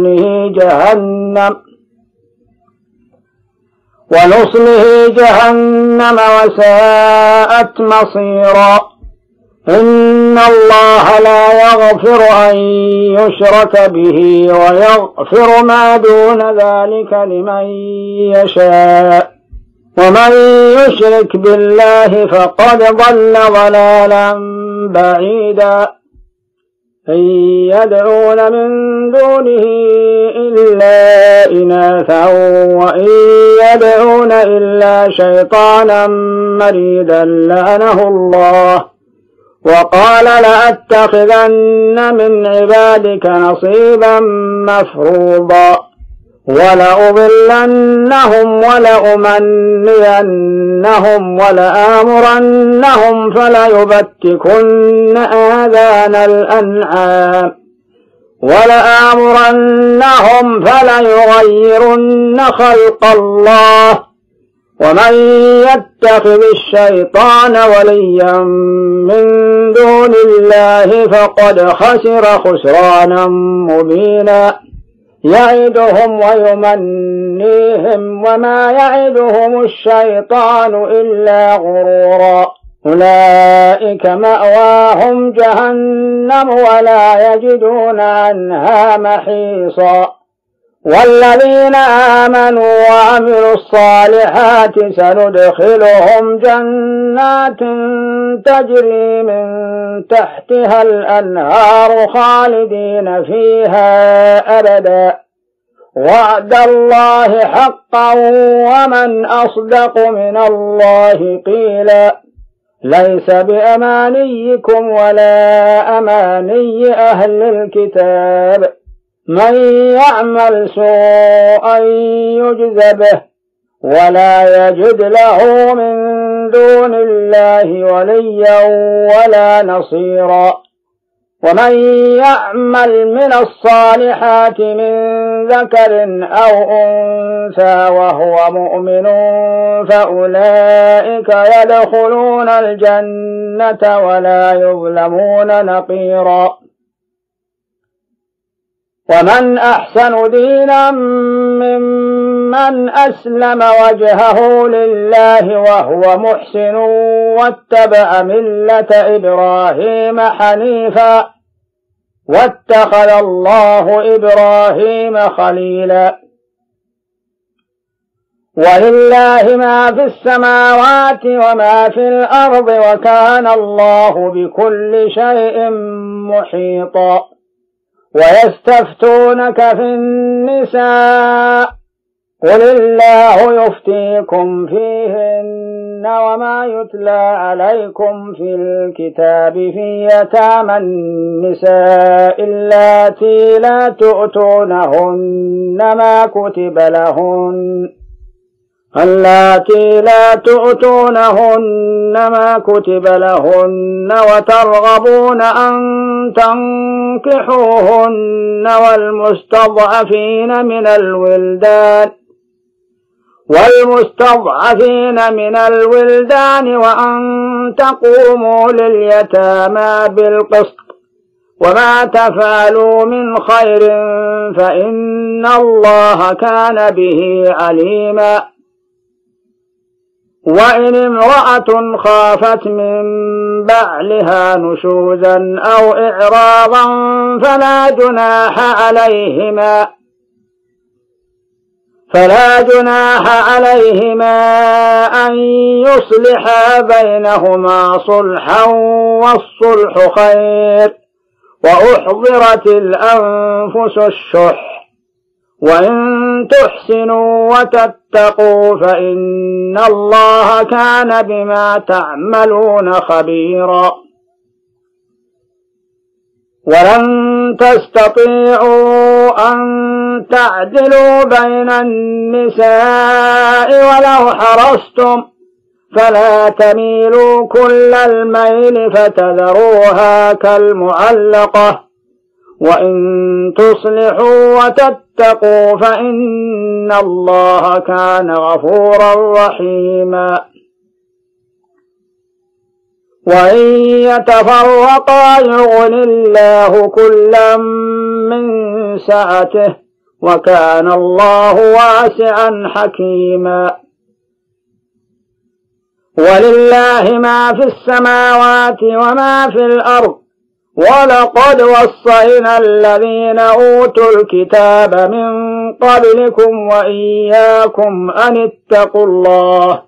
ونصله جهنم وساءت مصيرا. إن الله لا يغفر أن يشرك به ويغفر ما دون ذلك لمن يشاء ومن يشرك بالله فقد ضل ضلالا بعيدا. إن يدعون من دونه إلا إناثا وإن يدعون إلا شيطانا مريدا لعنه الله وقال لأتخذن من عبادك نصيبا مفروضا ولأضلنهم ولأمنينهم ولآمرنهم فليبتكن آذان الأنعام ولآمرنهم فليغيرن خلق الله. ومن يتخذ الشيطان وليا من دون الله فقد خسر خسرانا مبينا. يعدهم ويمنيهم وما يعدهم الشيطان إلا غرورا. أولئك مأواهم جهنم ولا يجدون عنها محيصا. والذين آمنوا وعملوا الصالحات سندخلهم جنات تجري من تحتها الأنهار خالدين فيها أبدا وعد الله حقا ومن أصدق من الله قيلا. ليس بأمانيكم ولا أماني أهل الكتاب من يعمل سوءا يجز به ولا يجد له من دون الله وليا ولا نصيرا. ومن يعمل من الصالحات من ذكر أو أنثى وهو مؤمن فأولئك يدخلون الجنة ولا يظلمون نقيرا. ومن أحسن دينا ممن أسلم وجهه لله وهو محسن واتبع ملة إبراهيم حنيفا واتخذ الله إبراهيم خليلا. ولله ما في السماوات وما في الأرض وكان الله بكل شيء محيطا. ويستفتونك في النساء قل الله يفتيكم فيهن وما يتلى عليكم في الكتاب في يتامى النساء اللاتي لا تؤتونهن ما كتب لهن وترغبون أن تنكحوهن والمستضعفين من الولدان وأن تقوموا لليتامى بالقسط وما تفعلوا من خير فإن الله كان به عليما. وإن امرأة خافت من بعلها نشوزا أو إعراضا فلا جناح عليهما أن يصلحا بينهما صلحا والصلح خير. وأحضرت الأنفس الشح وإن تحسنوا وتتقوا فإن الله كان بما تعملون خبيرا. ولن تستطيعوا أن تعدلوا بين النساء ولو حرصتم فلا تميلوا كل الميل فتذروها كالمعلقة. وإن تصلحوا وتتقوا فإن الله كان غفورا رحيما. وإن يتفرقا يغن الله كلا من سعته وكان الله واسعا حكيما. ولله ما في السماوات وما في الأرض ولقد وصينا الذين أوتوا الكتاب من قبلكم وإياكم أن اتقوا الله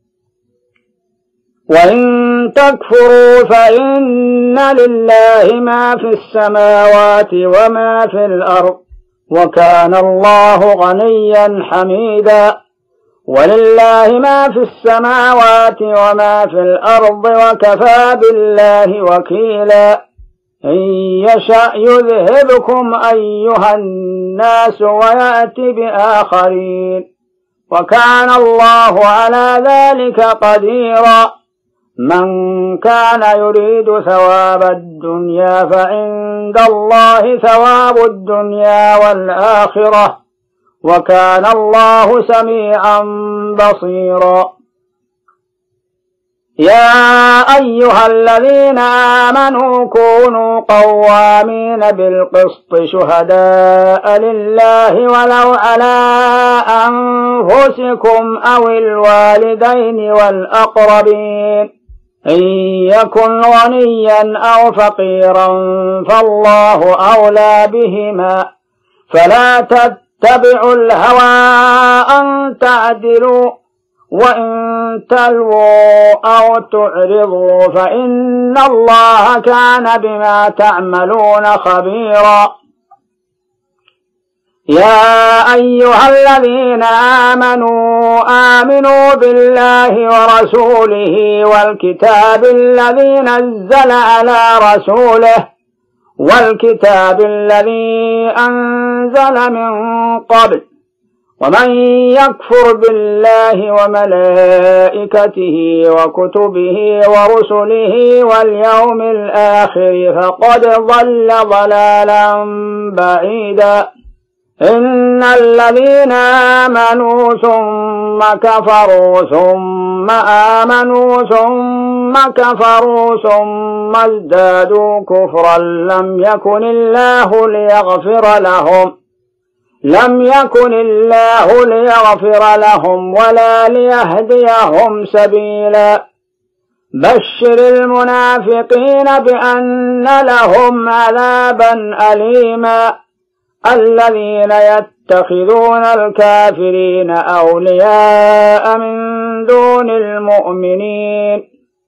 وإن تكفروا فإن لله ما في السماوات وما في الأرض وكان الله غنيا حميدا. ولله ما في السماوات وما في الأرض وكفى بالله وكيلا. إن يشأ يذهبكم أيها الناس ويأتي بآخرين وكان الله على ذلك قديرا. من كان يريد ثواب الدنيا فعند الله ثواب الدنيا والآخرة وكان الله سميعا بصيرا. يا أيها الذين آمنوا كونوا قوامين بالقسط شهداء لله ولو على أنفسكم أو الوالدين والأقربين إن يكن غنيا أو فقيرا فالله أولى بهما فلا تتبعوا الهوى أن تعدلوا وإن تلووا أو تعرضوا فإن الله كان بما تعملون خبيرا. يا أيها الذين آمنوا بالله ورسوله والكتاب الذي نزل على رسوله والكتاب الذي أنزل من قبل ومن يكفر بالله وملائكته وكتبه ورسله واليوم الآخر فقد ضل ضلالا بعيدا. إن الذين آمنوا ثم كفروا ثم ثم آمنوا ثم كفروا ثم ازدادوا كفرا لم يكن الله ليغفر لهم ولا ليهديهم سبيلا. بشر المنافقين بأن لهم عذابا أليما. الذين يتخذون الكافرين أولياء من دون المؤمنين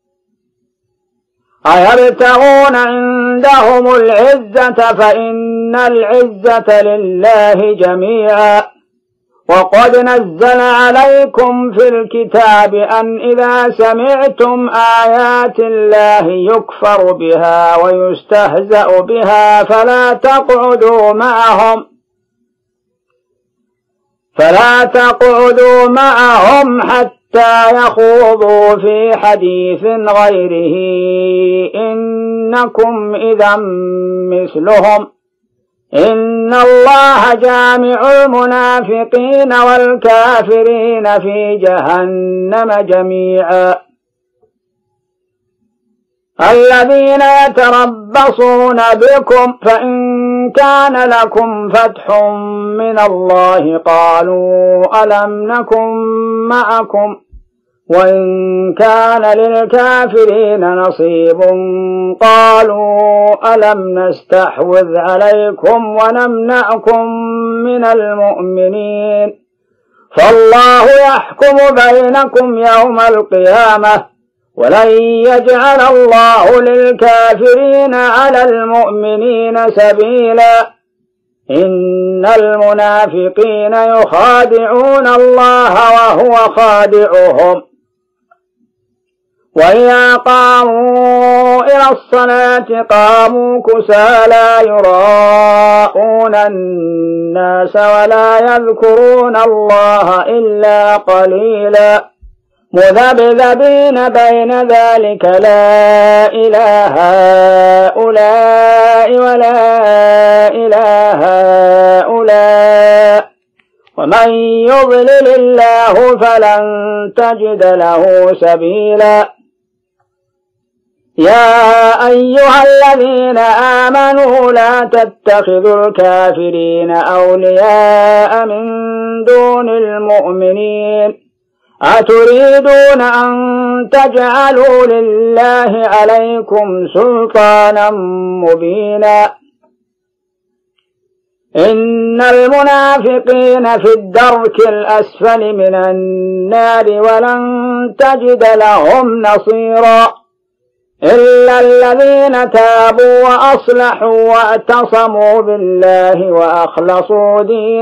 أيبتغون عندهم العزة فإن العزة لله جميعا. وقد نزل عليكم في الكتاب أن إذا سمعتم آيات الله يكفر بها ويستهزأ بها فلا تقعدوا معهم حتى يخوضوا في حديث غيره إنكم إذا مثلهم. إن الله جامع المنافقين والكافرين في جهنم جميعا. الذين يتربصون بكم فإن كان لكم فتح من الله قالوا ألم نكن معكم وإن كان للكافرين نصيب قالوا ألم نستحوذ عليكم ونمنعكم من المؤمنين فالله يحكم بينكم يوم القيامة ولن يجعل الله للكافرين على المؤمنين سبيلا. إن المنافقين يخادعون الله وهو خادعهم وإذا قاموا إلى الصلاة قاموا كسالى يراءون الناس ولا يذكرون الله إلا قليلا مذبذبين بين ذلك لا إله هؤلاء ولا إله هؤلاء ومن يضلل الله فلن تجد له سبيلا. يا أيها الذين آمنوا لا تتخذوا الكافرين أولياء من دون المؤمنين أتريدون أن تجعلوا لله عليكم سلطانا مبينا. إن المنافقين في الدرك الأسفل من النار ولن تجد لهم نصيرا إلا الذين تابوا وأصلحوا واعتصموا بالله وأخلصوا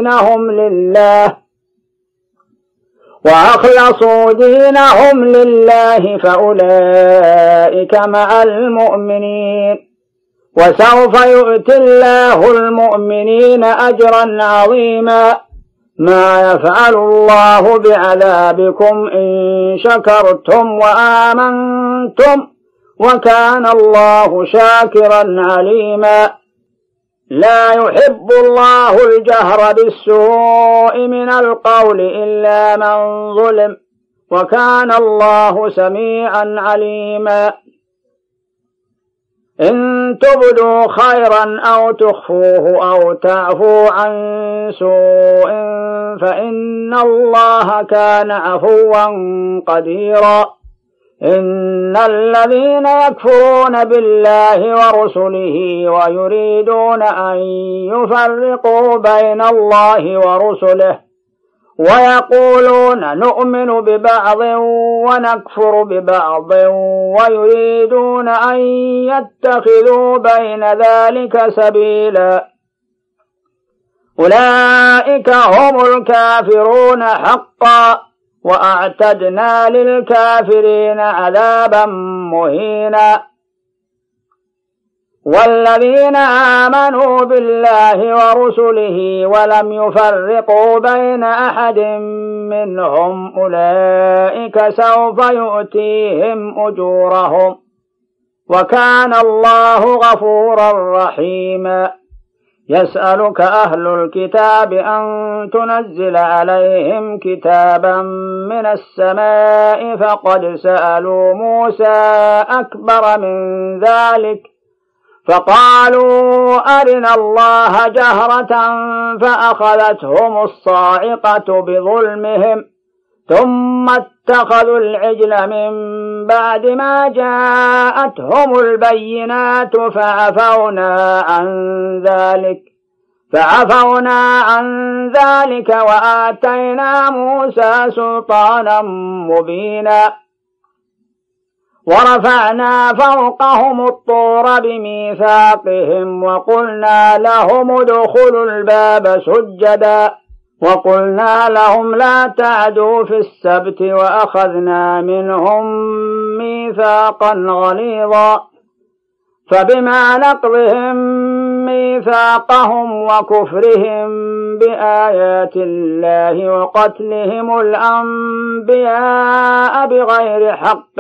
دينهم لله فأولئك مع المؤمنين وسوف يؤتي الله المؤمنين أجرا عظيما. ما يفعل الله بعذابكم إن شكرتم وآمنتم وكان الله شاكرا عليما. لا يحب الله الجهر بالسوء من القول إلا من ظلم وكان الله سميعا عليما. إن تبدوا خيرا أو تخفوه أو تعفوا عن سوء فإن الله كان عفوا قديرا. إن الذين يكفرون بالله ورسله ويريدون أن يفرقوا بين الله ورسله ويقولون نؤمن ببعض ونكفر ببعض ويريدون أن يتخذوا بين ذلك سبيلا أولئك هم الكافرون حقا وأعتدنا للكافرين عذابا مهينا. والذين آمنوا بالله ورسله ولم يفرقوا بين أحد منهم أولئك سوف يؤتيهم أجورهم وكان الله غفورا رحيما. يسألك أهل الكتاب أن تنزل عليهم كتابا من السماء فقد سألوا موسى أكبر من ذلك فقالوا أرنا الله جهرة فأخذتهم الصاعقة بظلمهم ثم اتخذوا العجل من بعد ما جاءتهم البينات فعفونا عن ذلك وآتينا موسى سلطانا مبينا ورفعنا فوقهم الطور بميثاقهم وقلنا لهم ادخلوا الباب سجدا وقلنا لهم لا تعدوا في السبت وأخذنا منهم ميثاقا غليظا فبما نقضهم ميثاقهم وكفرهم بآيات الله وقتلهم الأنبياء بغير حق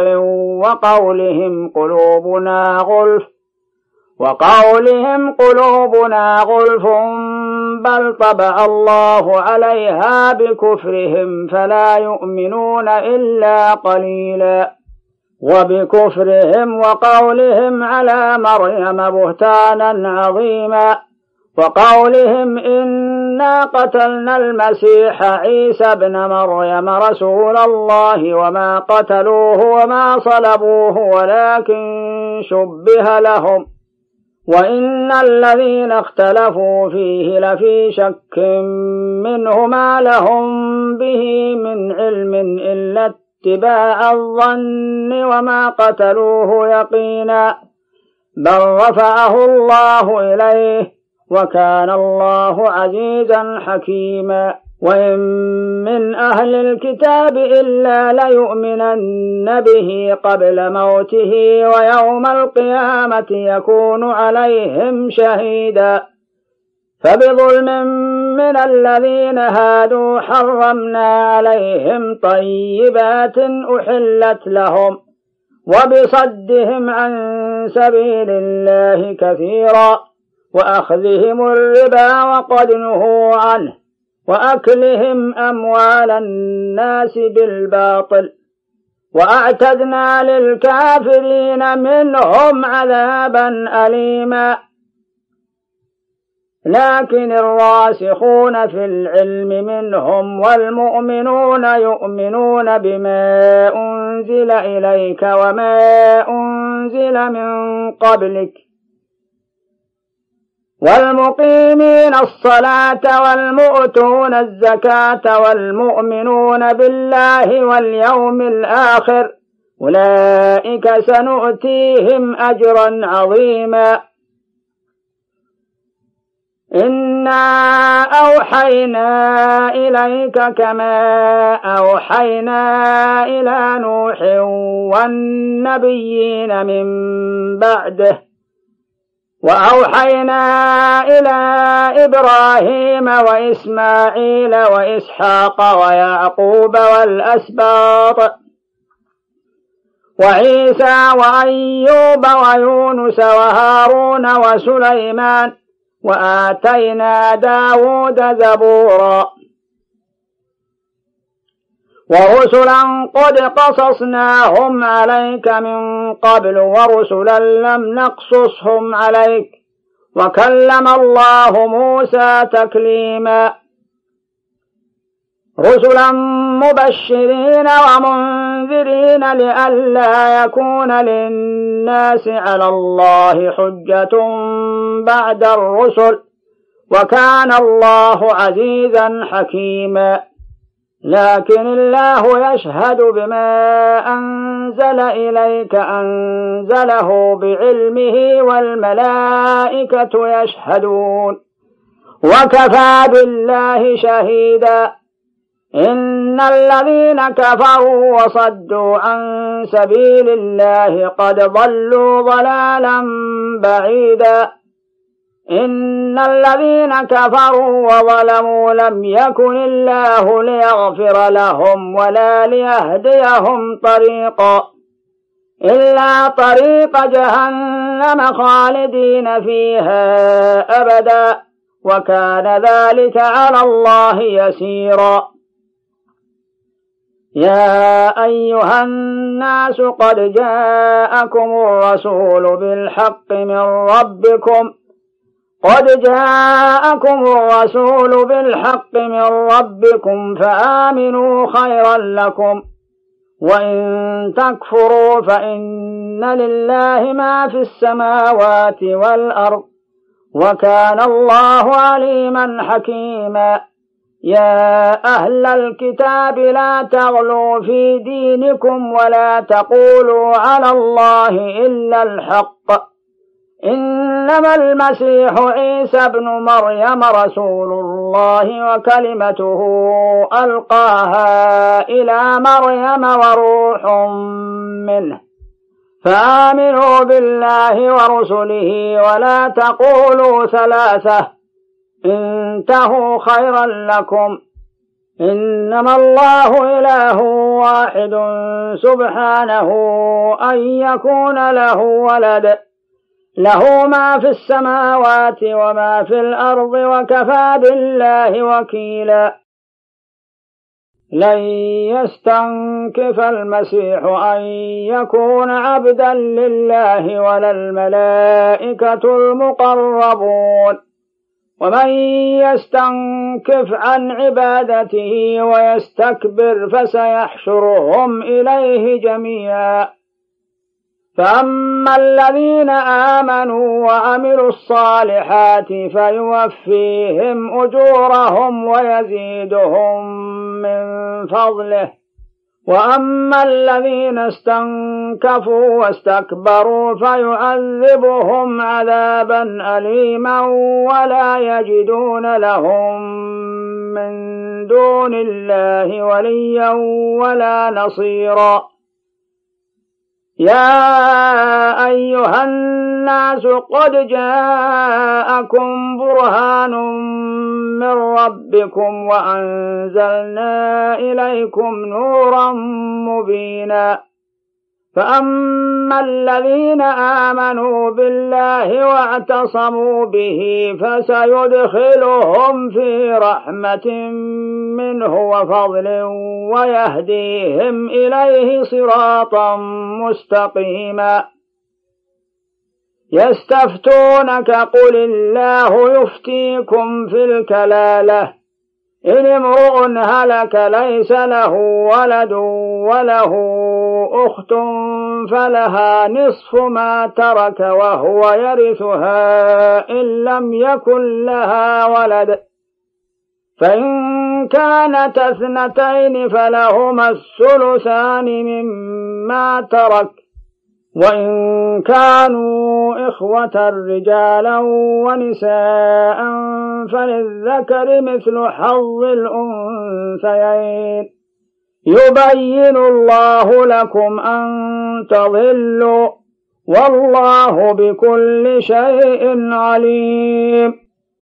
وقولهم قلوبنا غلف بل طبع الله عليها بكفرهم فلا يؤمنون إلا قليلا وبكفرهم وقولهم على مريم بهتانا عظيما وقولهم إنا قتلنا المسيح عيسى ابن مريم رسول الله وما قتلوه وما صلبوه ولكن شبه لهم وإن الذين اختلفوا فيه لفي شك منه ما لهم به من علم إلا اتباع الظن وما قتلوه يقينا بل رفعه الله إليه وكان الله عزيزا حكيما وإن من أهل الكتاب إلا ليؤمنن به قبل موته ويوم القيامة يكون عليهم شهيدا فبظلم من الذين هادوا حرمنا عليهم طيبات أحلت لهم وبصدهم عن سبيل الله كثيرا وأخذهم الربا وقد نهوا عنه وأكلهم أموال الناس بالباطل وأعتدنا للكافرين منهم عذابا أليما لكن الراسخون في العلم منهم والمؤمنون يؤمنون بما أنزل إليك وما أنزل من قبلك والمقيمين الصلاة والمؤتون الزكاة والمؤمنون بالله واليوم الآخر أولئك سنؤتيهم أجرا عظيما إنا أوحينا إليك كما أوحينا إلى نوح والنبيين من بعده وأوحينا إلى إبراهيم وإسماعيل وإسحاق ويعقوب والأسباط وعيسى وأيوب ويونس وهارون وسليمان وآتينا داود زبورا ورسلا قد قصصناهم عليك من قبل ورسلا لم نقصصهم عليك وكلم الله موسى تكليما رسلا مبشرين ومنذرين لئلا يكون للناس على الله حجة بعد الرسل وكان الله عزيزا حكيما لكن الله يشهد بما أنزل إليك أنزله بعلمه والملائكة يشهدون وكفى بالله شهيدا إن الذين كفروا وصدوا عن سبيل الله قد ضلوا ضلالا بعيدا إن الذين كفروا وظلموا لم يكن الله ليغفر لهم ولا ليهديهم طريقا إلا طريق جهنم خالدين فيها أبدا وكان ذلك على الله يسيرا. يا أيها الناس قد جاءكم الرسول بالحق من ربكم فآمنوا خيرا لكم، وإن تكفروا فإن لله ما في السماوات والأرض، وكان الله عليما حكيما. يا أهل الكتاب لا تغلوا في دينكم ولا تقولوا على الله إلا الحق، إنما المسيح عيسى ابن مريم رسول الله وكلمته ألقاها إلى مريم وروح منه، فآمنوا بالله ورسله ولا تقولوا ثلاثة، انتهوا خيرا لكم، إنما الله إله واحد سبحانه أن يكون له ولد، له ما في السماوات وما في الأرض، وكفى بالله وكيلا. لن يستنكف المسيح أن يكون عبدا لله ولا الملائكة المقربون، ومن يستنكف عن عبادته ويستكبر فسيحشرهم إليه جميعا. فأما الذين آمنوا وعملوا الصالحات فيوفيهم أجورهم ويزيدهم من فضله، وأما الذين استنكفوا واستكبروا فيعذبهم عذابا أليما ولا يجدون لهم من دون الله وليا ولا نصيرا. يا أيها الناس قد جاءكم برهان من ربكم وأنزلنا إليكم نورا مبينا. فأما الذين آمنوا بالله واعتصموا به فسيدخلهم في رحمة منه وفضل ويهديهم إليه صراطا مستقيما. يستفتونك قل الله يفتيكم في الكلالة، إن امرؤ هلك ليس له ولد وله أخت فلها نصف ما ترك وهو يرثها إن لم يكن لها ولد، فإن كانت اثنتين فلهما الثلثان مما ترك، وإن كانوا إخوة رجالا ونساء فللذكر مثل حظ الأنثيين، يبين الله لكم أن تضلوا، والله بكل شيء عليم.